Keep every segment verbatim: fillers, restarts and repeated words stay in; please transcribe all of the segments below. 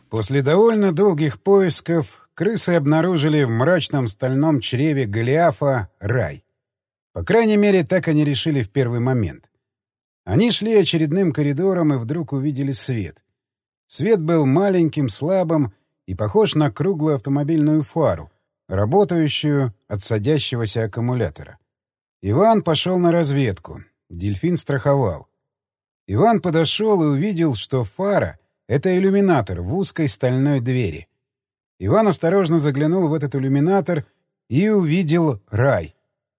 После довольно долгих поисков крысы обнаружили в мрачном стальном чреве Голиафа рай. По крайней мере, так они решили в первый момент. Они шли очередным коридором и вдруг увидели свет. Свет был маленьким, слабым и похож на круглую автомобильную фару, работающую от садящегося аккумулятора. Иван пошел на разведку. Дельфин страховал. Иван подошел и увидел, что фара — это иллюминатор в узкой стальной двери. Иван осторожно заглянул в этот иллюминатор и увидел рай.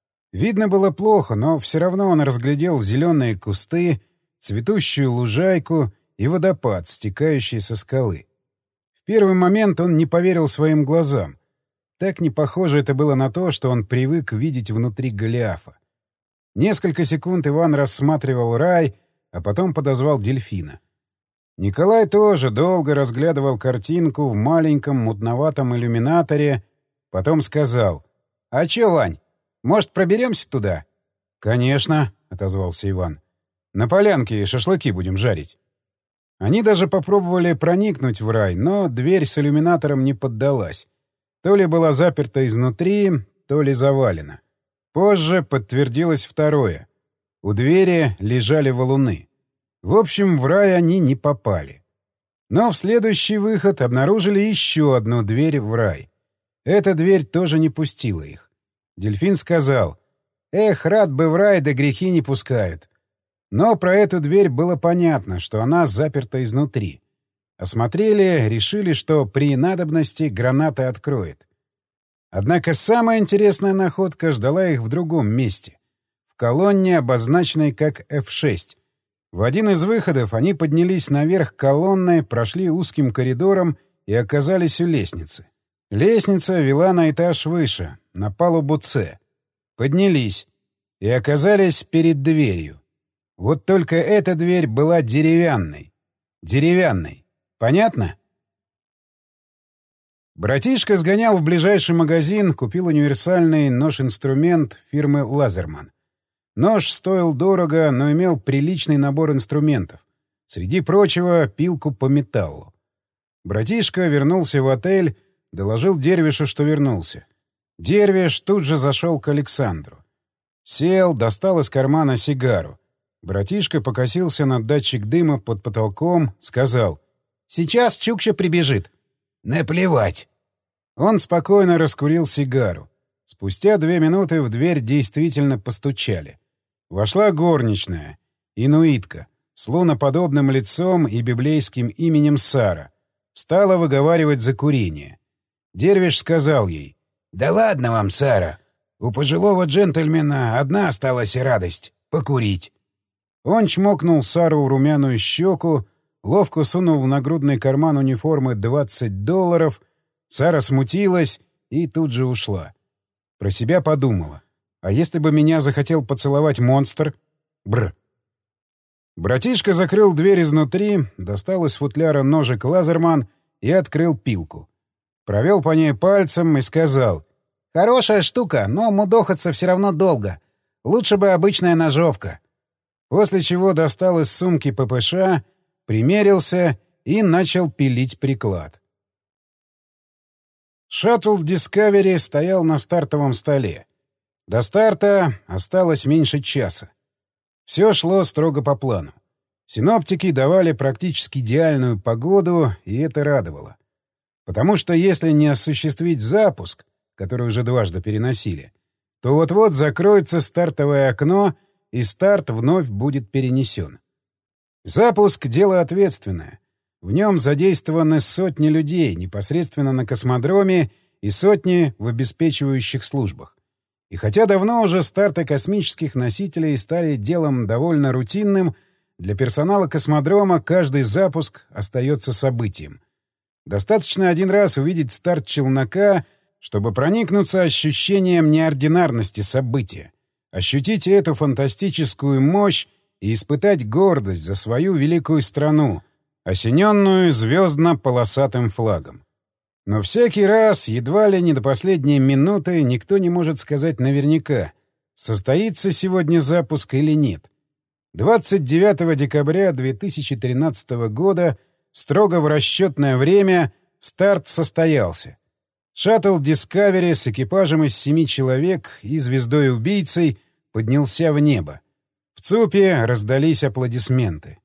Видно было плохо, но все равно он разглядел зеленые кусты, цветущую лужайку и водопад, стекающий со скалы. В первый момент он не поверил своим глазам. Так не похоже это было на то, что он привык видеть внутри Голиафа. Несколько секунд Иван рассматривал рай, а потом подозвал Дельфина. Николай тоже долго разглядывал картинку в маленьком мутноватом иллюминаторе, потом сказал: «А чё, Вань, может, проберемся туда?» «Конечно», — отозвался Иван. «На полянке шашлыки будем жарить». Они даже попробовали проникнуть в рай, но дверь с иллюминатором не поддалась. То ли была заперта изнутри, то ли завалена. Позже подтвердилось второе. У двери лежали валуны. В общем, в рай они не попали. Но в следующий выход обнаружили еще одну дверь в рай. Эта дверь тоже не пустила их. Дельфин сказал: «Эх, рад бы в рай, да грехи не пускают». Но про эту дверь было понятно, что она заперта изнутри. Осмотрели, решили, что при надобности граната откроет. Однако самая интересная находка ждала их в другом месте. В колонне, обозначенной как эф шесть. В один из выходов они поднялись наверх колонны, прошли узким коридором и оказались у лестницы. Лестница вела на этаж выше, на палубу С. Поднялись и оказались перед дверью. Вот только эта дверь была деревянной. Деревянной. Понятно? Братишка сгонял в ближайший магазин, купил универсальный нож-инструмент фирмы «Лазерман». Нож стоил дорого, но имел приличный набор инструментов. Среди прочего, пилку по металлу. Братишка вернулся в отель, доложил Дервишу, что вернулся. Дервиш тут же зашел к Александру. Сел, достал из кармана сигару. Братишка покосился на датчик дыма под потолком, сказал: «Сейчас Чукча прибежит». «Наплевать». Он спокойно раскурил сигару. Спустя две минуты в дверь действительно постучали. Вошла горничная, инуитка, с луноподобным лицом и библейским именем Сара. Стала выговаривать за курение. Дервиш сказал ей: «Да ладно вам, Сара. У пожилого джентльмена одна осталась радость — покурить». Он чмокнул Сару в румяную щеку, ловко сунул в нагрудный карман униформы двадцать долларов. Сара смутилась и тут же ушла. Про себя подумала: а если бы меня захотел поцеловать монстр? Бр. Братишка закрыл дверь изнутри, достал из футляра ножик Лазерман и открыл пилку. Провел по ней пальцем и сказал: «Хорошая штука, но мудохаться все равно долго. Лучше бы обычная ножовка». После чего достал из сумки пэ пэ ша, примерился и начал пилить приклад. Шаттл Discovery стоял на стартовом столе. До старта осталось меньше часа. Все шло строго по плану. Синоптики давали практически идеальную погоду, и это радовало. Потому что если не осуществить запуск, который уже дважды переносили, то вот-вот закроется стартовое окно, и старт вновь будет перенесен. Запуск — дело ответственное. В нем задействованы сотни людей непосредственно на космодроме и сотни в обеспечивающих службах. И хотя давно уже старты космических носителей стали делом довольно рутинным, для персонала космодрома каждый запуск остается событием. Достаточно один раз увидеть старт челнока, чтобы проникнуться ощущением неординарности события, ощутить эту фантастическую мощь и испытать гордость за свою великую страну, осененную звездно-полосатым флагом. Но всякий раз, едва ли не до последней минуты, никто не может сказать наверняка, состоится сегодня запуск или нет. двадцать девятого декабря две тысячи тринадцатого года Строго в расчетное время старт состоялся. Шаттл Discovery с экипажем из семи человек и звездой-убийцей поднялся в небо. В ЦУПе раздались аплодисменты.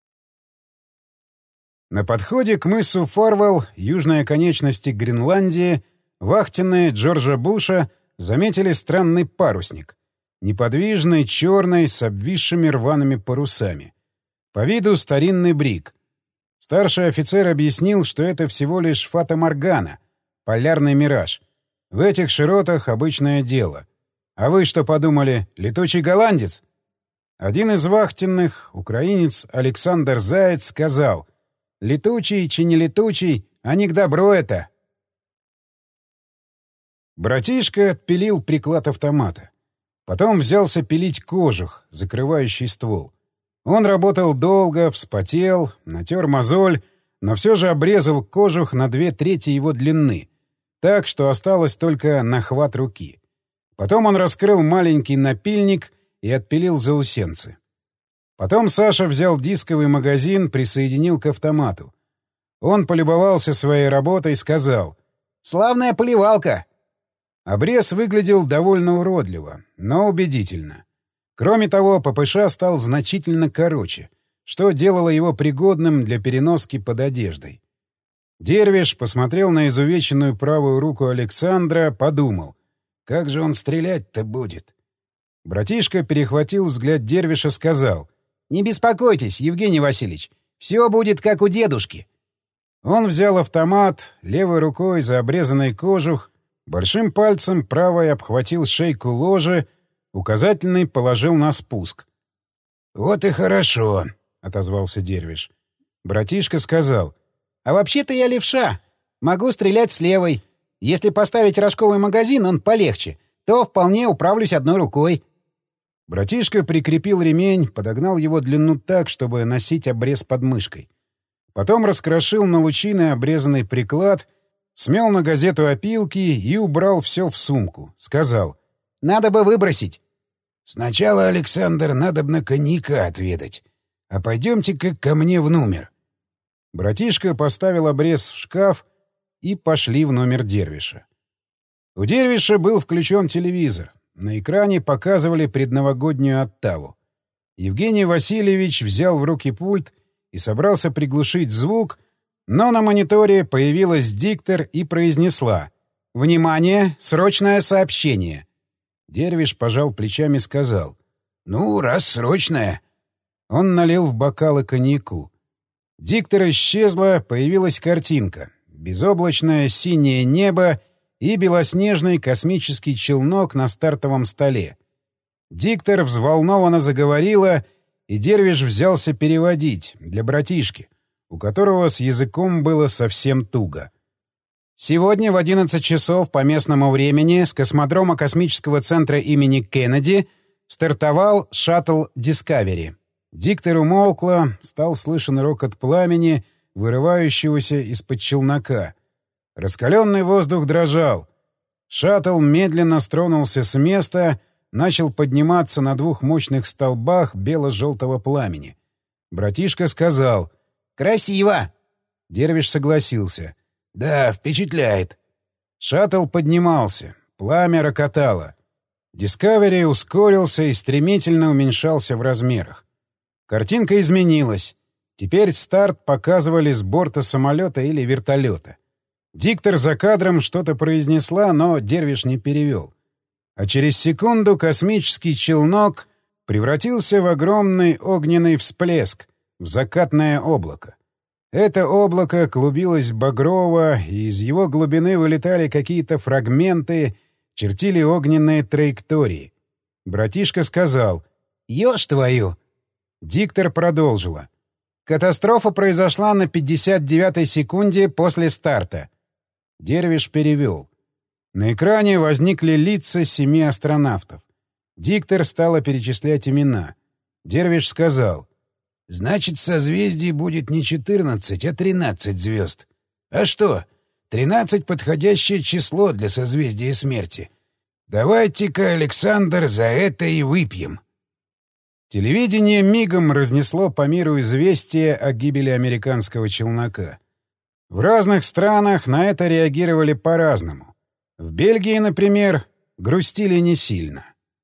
На подходе к мысу Фарвелл, южной оконечности Гренландии, вахтенные Джорджа Буша заметили странный парусник. Неподвижный, черный, с обвисшими рваными парусами. По виду старинный бриг. Старший офицер объяснил, что это всего лишь фата-моргана, полярный мираж. В этих широтах обычное дело. А вы что подумали, летучий голландец? Один из вахтенных, украинец Александр Заяц, сказал: «Летучий, чи не летучий, а не к добру это». Братишка отпилил приклад автомата. Потом взялся пилить кожух, закрывающий ствол. Он работал долго, вспотел, натер мозоль, но все же обрезал кожух на две трети его длины, так что осталось только нахват руки. Потом он раскрыл маленький напильник и отпилил заусенцы. Потом Саша взял дисковый магазин, присоединил к автомату. Он полюбовался своей работой и сказал: «Славная поливалка!» Обрез выглядел довольно уродливо, но убедительно. Кроме того, ППШ стал значительно короче, что делало его пригодным для переноски под одеждой. Дервиш посмотрел на изувеченную правую руку Александра, подумал: как же он стрелять-то будет? Братишка перехватил взгляд Дервиша, сказал: «Не беспокойтесь, Евгений Васильевич, все будет как у дедушки». Он взял автомат, левой рукой за обрезанный кожух, большим пальцем правой обхватил шейку ложи, указательный положил на спуск. «Вот и хорошо», — отозвался Дервиш. Братишка сказал: «А вообще-то я левша. Могу стрелять с левой. Если поставить рожковый магазин, он полегче, то вполне управлюсь одной рукой». Братишка прикрепил ремень, подогнал его длину так, чтобы носить обрез под мышкой. Потом раскрошил на лучины обрезанный приклад, смел на газету опилки и убрал все в сумку. Сказал: «Надо бы выбросить». «Сначала, Александр, надо бы на коньяка отведать. А пойдемте-ка ко мне в номер». Братишка поставил обрез в шкаф и пошли в номер Дервиша. У Дервиша был включен телевизор. На экране показывали предновогоднюю оттаву. Евгений Васильевич взял в руки пульт и собрался приглушить звук, но на мониторе появилась диктор и произнесла: «Внимание! Срочное сообщение!» Дервиш пожал плечами и сказал: «Ну, раз срочное». Он налил в бокалы коньяку. Диктор исчезла, появилась картинка. Безоблачное синее небо и белоснежный космический челнок на стартовом столе. Диктор взволнованно заговорила, и Дервиш взялся переводить для братишки, у которого с языком было совсем туго. Сегодня в одиннадцать часов по местному времени с космодрома космического центра имени Кеннеди стартовал шаттл Discovery. Диктор умолкла, стал слышен рокот пламени, вырывающегося из-под челнока. Раскаленный воздух дрожал. Шаттл медленно стронулся с места, начал подниматься на двух мощных столбах бело-желтого пламени. Братишка сказал: «Красиво!» Дервиш согласился: «Да, впечатляет». Шаттл поднимался, пламя рокотало. Discovery ускорился и стремительно уменьшался в размерах. Картинка изменилась. Теперь старт показывали с борта самолета или вертолета. Диктор за кадром что-то произнесла, но Дервиш не перевел. А через секунду космический челнок превратился в огромный огненный всплеск, в закатное облако. Это облако клубилось багрово, и из его глубины вылетали какие-то фрагменты, чертили огненные траектории. Братишка сказал: «Ешь твою!» Диктор продолжила: «Катастрофа произошла на пятьдесят девятой секунде после старта». Дервиш перевел. На экране возникли лица семи астронавтов. Диктор стала перечислять имена. Дервиш сказал: «Значит, в созвездии будет не четырнадцать, а тринадцать звезд. А что? Тринадцать — подходящее число для созвездия смерти. Давайте-ка, Александр, за это и выпьем». Телевидение мигом разнесло по миру известие о гибели американского челнока. В разных странах на это реагировали по-разному. В Бельгии, например, грустили не сильно.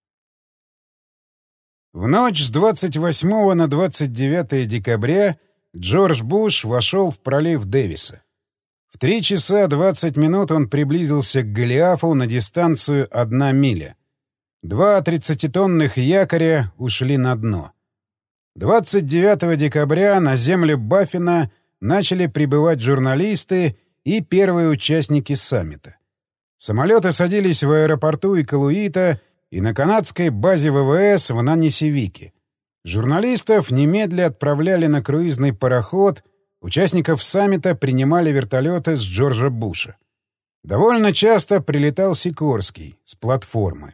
В ночь с двадцать восьмого на двадцать девятое декабря Джордж Буш вошел в пролив Дэвиса. В три часа двадцать минут он приблизился к Голиафу на дистанцию одна миля. Два тридцатитонных якоря ушли на дно. двадцать девятого декабря на землю Баффина начали прибывать журналисты и первые участники саммита. Самолеты садились в аэропорту Икалуита и на канадской базе ВВС в Нанисивике. Журналистов немедля отправляли на круизный пароход, участников саммита принимали вертолеты с Джорджа Буша. Довольно часто прилетал Сикорский с платформы.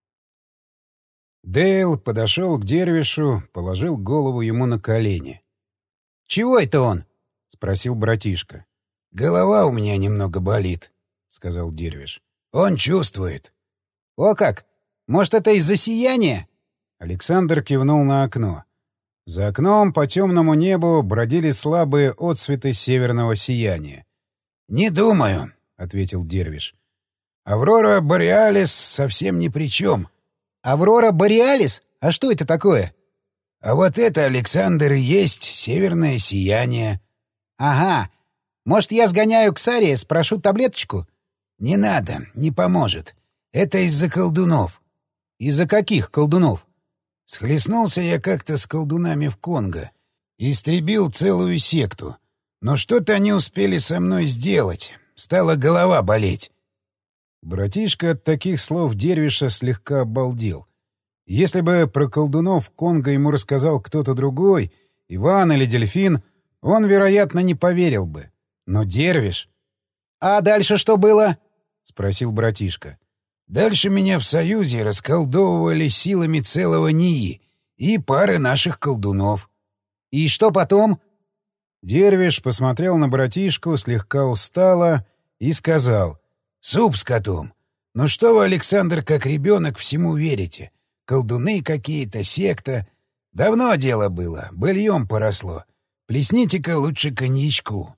Дейл подошел к Дервишу, положил голову ему на колени. «Чего это он?» — спросил братишка. «Голова у меня немного болит», — сказал Дервиш. «Он чувствует». «О как! Может, это из-за сияния?» Александр кивнул на окно. За окном по темному небу бродили слабые отсветы северного сияния. «Не думаю», — ответил Дервиш. «Аврора Бореалис совсем ни при чем». «Аврора Бореалис? А что это такое?» «А вот это, Александр, и есть северное сияние». «Ага. Может, я сгоняю к Саре, спрошу таблеточку?» «Не надо, не поможет. Это из-за колдунов». «Из-за каких колдунов?» «Схлестнулся я как-то с колдунами в Конго. Истребил целую секту. Но что-то они успели со мной сделать. Стала голова болеть». Братишка от таких слов Дервиша слегка обалдел. Если бы про колдунов Конго ему рассказал кто-то другой, Иван или Дельфин, он, вероятно, не поверил бы. Но Дервиш... «А дальше что было?» — спросил братишка. «Дальше меня в Союзе расколдовывали силами целого НИИ и пары наших колдунов». «И что потом?» Дервиш посмотрел на братишку слегка устало и сказал: «Суп с котом. Ну что вы, Александр, как ребенок, всему верите? Колдуны какие-то, секта. Давно дело было, быльем поросло. Плесните-ка лучше коньячку».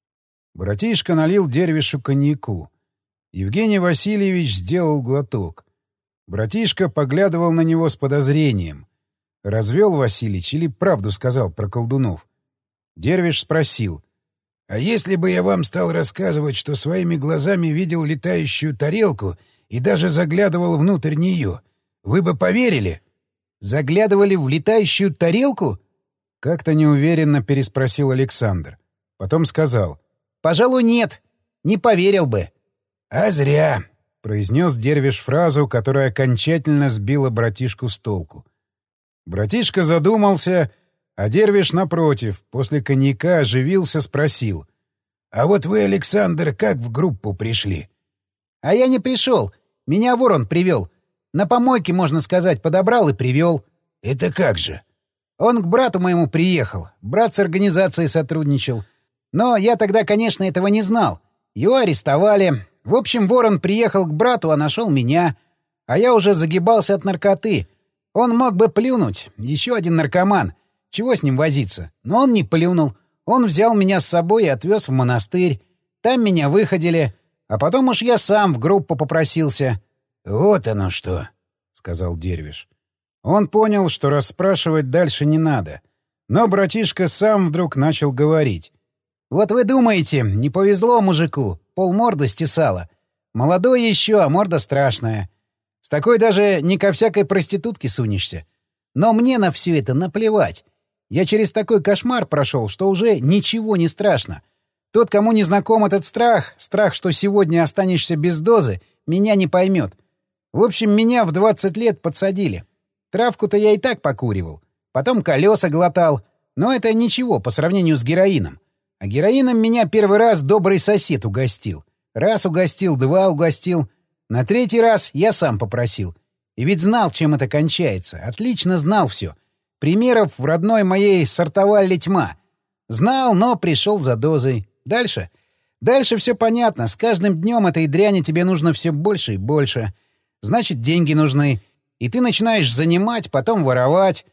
Братишка налил Дервишу коньяку. Евгений Васильевич сделал глоток. Братишка поглядывал на него с подозрением. Развел Васильич или правду сказал про колдунов? Дервиш спросил: «А если бы я вам стал рассказывать, что своими глазами видел летающую тарелку и даже заглядывал внутрь нее, вы бы поверили?» «Заглядывали в летающую тарелку?» — как-то неуверенно переспросил Александр. Потом сказал: «Пожалуй, нет. Не поверил бы». «А зря», — произнес Дервиш фразу, которая окончательно сбила братишку с толку. Братишка задумался, а Дервиш, напротив, после коньяка оживился, спросил: «А вот вы, Александр, как в группу пришли?» «А я не пришел. Меня ворон привел. На помойке, можно сказать, подобрал и привел». «Это как же?» «Он к брату моему приехал. Брат с организацией сотрудничал. Но я тогда, конечно, этого не знал. Его арестовали. В общем, ворон приехал к брату, а нашел меня. А я уже загибался от наркоты. Он мог бы плюнуть. Еще один наркоман. Чего с ним возиться? Но он не плюнул. Он взял меня с собой и отвез в монастырь. Там меня выходили. А потом уж я сам в группу попросился». «Вот оно что», — сказал Дервиш. Он понял, что расспрашивать дальше не надо. Но братишка сам вдруг начал говорить. «Вот вы думаете, не повезло мужику, полморда стесало. Молодой еще, а морда страшная. С такой даже не ко всякой проститутке сунешься. Но мне на все это наплевать. Я через такой кошмар прошел, что уже ничего не страшно. Тот, кому не знаком этот страх, страх, что сегодня останешься без дозы, меня не поймет. В общем, меня в двадцать лет подсадили. Травку-то я и так покуривал. Потом колеса глотал. Но это ничего по сравнению с героином. А героином меня первый раз добрый сосед угостил. Раз угостил, два угостил. На третий раз я сам попросил. И ведь знал, чем это кончается. Отлично знал все. Примеров в родной моей сортовали тьма. Знал, но пришел за дозой. Дальше? Дальше все понятно. С каждым днем этой дряни тебе нужно все больше и больше. Значит, деньги нужны. И ты начинаешь занимать, потом воровать.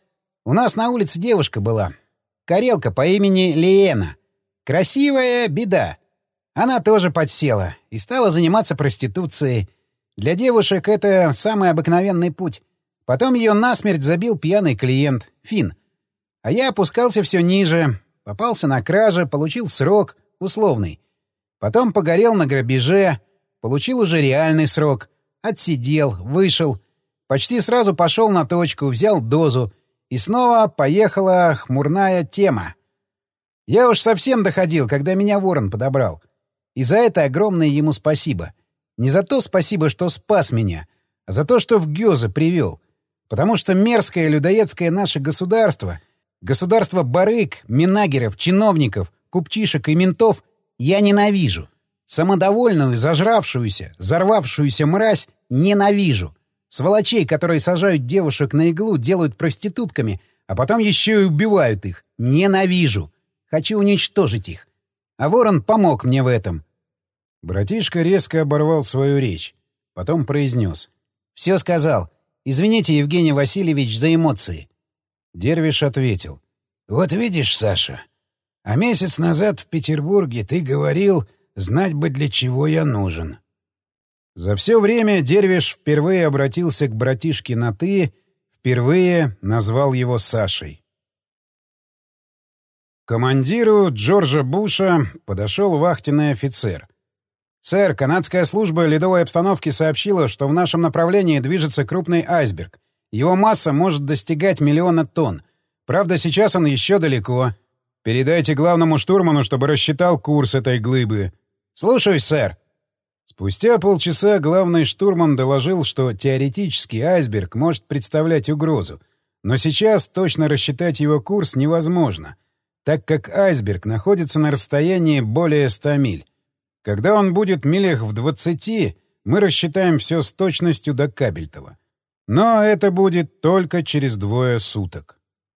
У нас на улице девушка была. Карелка по имени Лиена. Красивая беда. Она тоже подсела и стала заниматься проституцией. Для девушек это самый обыкновенный путь. Потом ее насмерть забил пьяный клиент, Фин. А я опускался все ниже, попался на краже, получил срок, условный. Потом погорел на грабеже, получил уже реальный срок. Отсидел, вышел. Почти сразу пошел на точку, взял дозу. И снова поехала хмурная тема. Я уж совсем доходил, когда меня ворон подобрал. И за это огромное ему спасибо. Не за то спасибо, что спас меня, а за то, что в Гёзе привел. Потому что мерзкое людоедское наше государство, государство барыг, минагеров, чиновников, купчишек и ментов я ненавижу. Самодовольную, зажравшуюся, взорвавшуюся мразь ненавижу. Сволочей, которые сажают девушек на иглу, делают проститутками, а потом еще и убивают их. Ненавижу. Хочу уничтожить их. А ворон помог мне в этом. Братишка резко оборвал свою речь. Потом произнес. «Все сказал. Извините, Евгений Васильевич, за эмоции». Дервиш ответил. «Вот видишь, Саша, а месяц назад в Петербурге ты говорил, знать бы, для чего я нужен». За все время Дервиш впервые обратился к братишке на «ты», впервые назвал его Сашей. К командиру Джорджа Буша подошел вахтенный офицер. «Сэр, канадская служба ледовой обстановки сообщила, что в нашем направлении движется крупный айсберг. Его масса может достигать миллиона тонн. Правда, сейчас он еще далеко. Передайте главному штурману, чтобы рассчитал курс этой глыбы». «Слушаюсь, сэр». Спустя полчаса главный штурман доложил, что теоретически айсберг может представлять угрозу, но сейчас точно рассчитать его курс невозможно, так как айсберг находится на расстоянии более ста миль. Когда он будет милях в двадцати, мы рассчитаем все с точностью до кабельтова. Но это будет только через двое суток.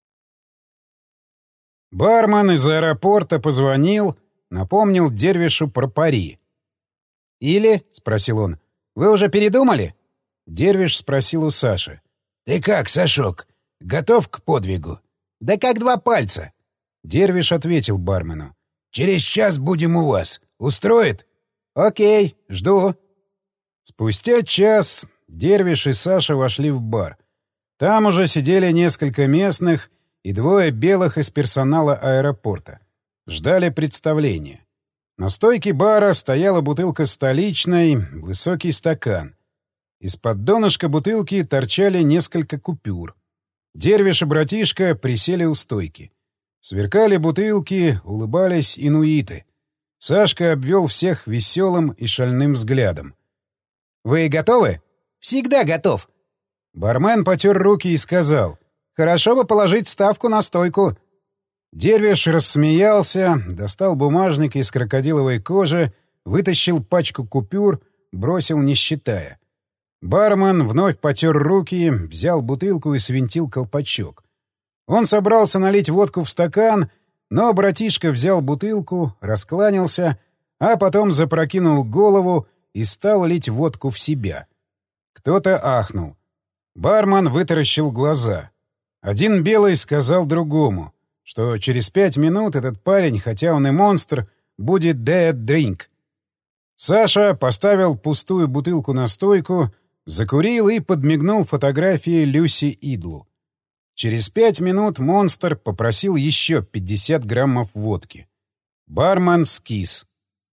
Бармен из аэропорта позвонил, напомнил Дервишу про пари. «Или?» — спросил он. «Вы уже передумали?» Дервиш спросил у Саши. «Ты как, Сашок, готов к подвигу?» «Да как два пальца!» Дервиш ответил бармену. «Через час будем у вас. Устроит?» «Окей, жду». Спустя час Дервиш и Саша вошли в бар. Там уже сидели несколько местных и двое белых из персонала аэропорта. Ждали представления. На стойке бара стояла бутылка столичной, высокий стакан. Из-под донышка бутылки торчали несколько купюр. Дервиш и братишка присели у стойки. Сверкали бутылки, улыбались инуиты. Сашка обвел всех веселым и шальным взглядом. «Вы готовы?» «Всегда готов». Бармен потер руки и сказал. «Хорошо бы положить ставку на стойку». Дервиш рассмеялся, достал бумажник из крокодиловой кожи, вытащил пачку купюр, бросил, не считая. Бармен вновь потер руки, взял бутылку и свинтил колпачок. Он собрался налить водку в стакан, но братишка взял бутылку, раскланялся, а потом запрокинул голову и стал лить водку в себя. Кто-то ахнул. Бармен вытаращил глаза. Один белый сказал другому, что через пять минут этот парень, хотя он и монстр, будет dead drink. Саша поставил пустую бутылку на стойку, закурил и подмигнул фотографии Люси Идлу. Через пять минут монстр попросил еще пятьдесят граммов водки. Бармен скис.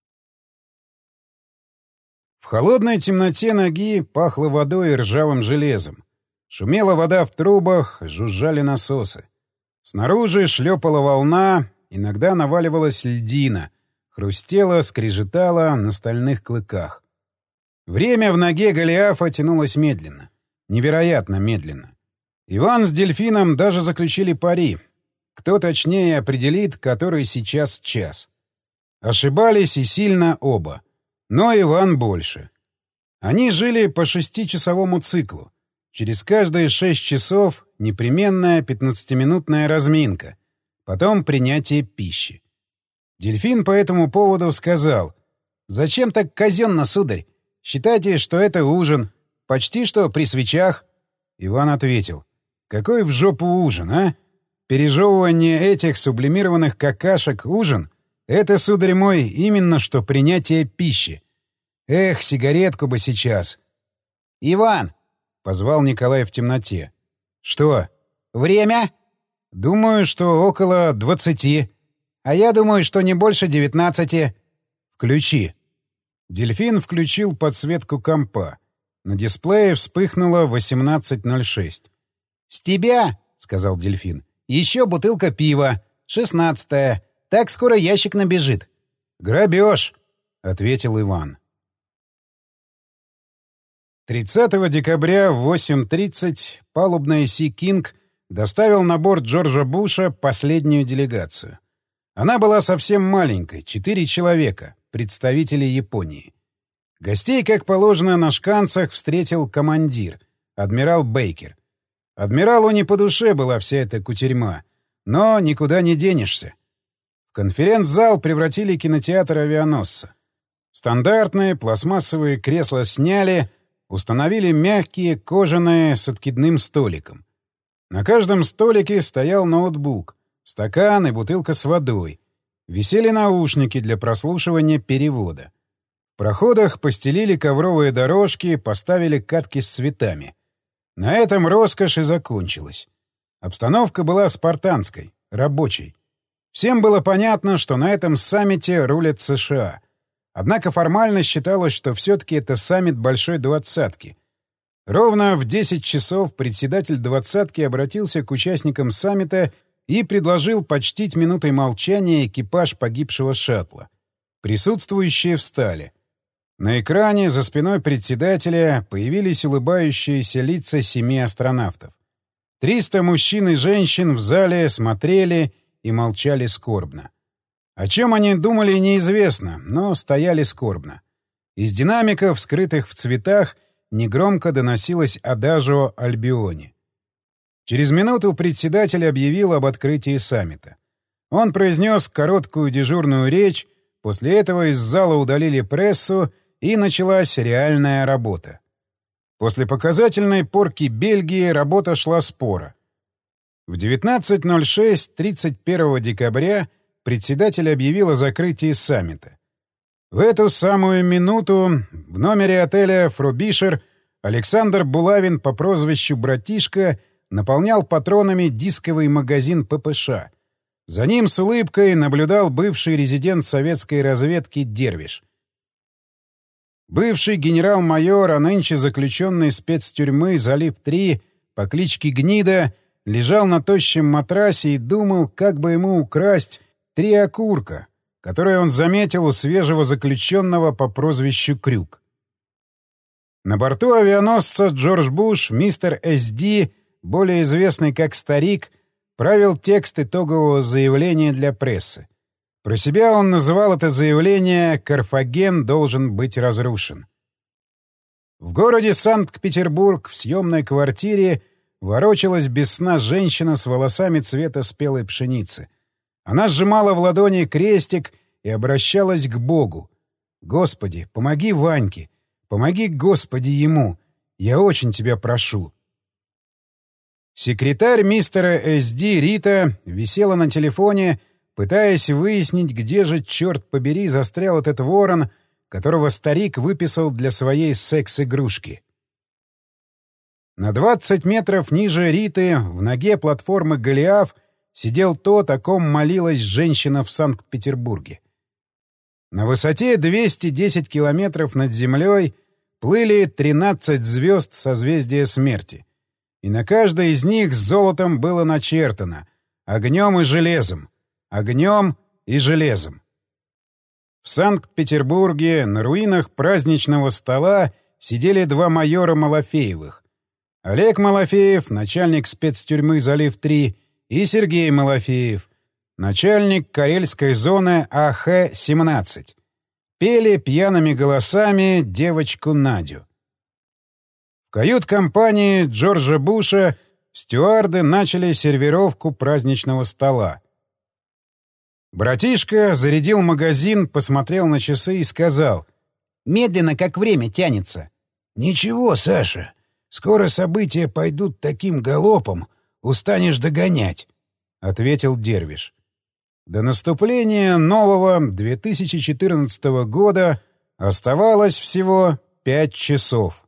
В холодной темноте ноги пахло водой и ржавым железом. Шумела вода в трубах, жужжали насосы. Снаружи шлепала волна, иногда наваливалась льдина, хрустела, скрежетала на стальных клыках. Время в ноге Голиафа тянулось медленно. Невероятно медленно. Иван с Дельфином даже заключили пари. Кто точнее определит, который сейчас час. Ошибались и сильно оба. Но Иван больше. Они жили по шестичасовому циклу. Через каждые шесть часов непременная пятнадцатиминутная разминка. Потом принятие пищи. Дельфин по этому поводу сказал: «Зачем так казенно, сударь? Считайте, что это ужин. Почти что при свечах». Иван ответил: «Какой в жопу ужин, а? пережевывание этих сублимированных какашек — ужин? Это, сударь мой, именно что принятие пищи. Эх, сигаретку бы сейчас. — Иван! — позвал Николай в темноте. — Что? — Время? — Думаю, что около двадцати. — А я думаю, что не больше девятнадцати. — Включи. Дельфин включил подсветку компа. На дисплее вспыхнуло восемнадцать ноль шесть. — С тебя, — сказал Дельфин, — еще бутылка пива. Шестнадцатая. Так скоро ящик набежит. — Грабеж, — ответил Иван. тридцатого декабря в восемь тридцать палубная Си Кинг доставил на борт Джорджа Буша последнюю делегацию. Она была совсем маленькой, четыре человека, представители Японии. Гостей, как положено, на шканцах встретил командир, адмирал Бейкер. Адмиралу не по душе была вся эта кутерьма, но никуда не денешься. В конференц-зал превратили кинотеатр авианосца. Стандартные пластмассовые кресла сняли, установили мягкие, кожаные, с откидным столиком. На каждом столике стоял ноутбук, стакан и бутылка с водой. Висели наушники для прослушивания перевода. В проходах постелили ковровые дорожки, поставили катки с цветами. На этом роскошь и закончилась. Обстановка была спартанской, рабочей. Всем было понятно, что на этом саммите рулят США. Однако формально считалось, что все-таки это саммит Большой Двадцатки. Ровно в десять часов председатель Двадцатки обратился к участникам саммита и предложил почтить минутой молчания экипаж погибшего шаттла. Присутствующие встали. На экране за спиной председателя появились улыбающиеся лица семи астронавтов. Триста мужчин и женщин в зале смотрели и молчали скорбно. О чем они думали, неизвестно, но стояли скорбно. Из динамиков, скрытых в цветах, негромко доносилось адажио Альбиони. Через минуту председатель объявил об открытии саммита. Он произнес короткую дежурную речь, после этого из зала удалили прессу, и началась реальная работа. После показательной порки Бельгии работа шла споро. В девятнадцать ноль шесть тридцать первого декабря председатель объявил о закрытии саммита. В эту самую минуту в номере отеля «Фробишер» Александр Булавин по прозвищу «Братишка» наполнял патронами дисковый магазин ППШ. За ним с улыбкой наблюдал бывший резидент советской разведки Дервиш. Бывший генерал-майор, а нынче заключенный спецтюрьмы «Залив-три» по кличке Гнида, лежал на тощем матрасе и думал, как бы ему украсть три окурка, которые он заметил у свежего заключенного по прозвищу Крюк. На борту авианосца Джордж Буш мистер Эс Ди, более известный как Старик, правил текст итогового заявления для прессы. Про себя он называл это заявление «Карфаген должен быть разрушен». В городе Санкт-Петербург в съемной квартире ворочалась без сна женщина с волосами цвета спелой пшеницы. Она сжимала в ладони крестик и обращалась к Богу. «Господи, помоги Ваньке! Помоги, Господи, ему! Я очень тебя прошу!» Секретарь мистера Эс Ди Рита висела на телефоне, пытаясь выяснить, где же, черт побери, застрял этот ворон, которого Старик выписал для своей секс-игрушки. На двадцать метров ниже Риты, в ноге платформы «Голиаф», сидел тот, о ком молилась женщина в Санкт-Петербурге. На высоте двести десять километров над землей плыли тринадцать звезд созвездия смерти. И на каждой из них с золотом было начертано «Огнем и железом! Огнем и железом!». В Санкт-Петербурге на руинах праздничного стола сидели два майора Малафеевых. Олег Малафеев, начальник спецтюрьмы «Залив-три», и Сергей Малафеев, начальник карельской зоны А Х семнадцать. Пели пьяными голосами девочку Надю. В кают-компании Джорджа Буша стюарды начали сервировку праздничного стола. Братишка зарядил магазин, посмотрел на часы и сказал: «Медленно, как время тянется». «Ничего, Саша, скоро события пойдут таким галопом, устанешь догонять», — ответил Дервиш. До наступления нового две тысячи четырнадцатого года оставалось всего пять часов.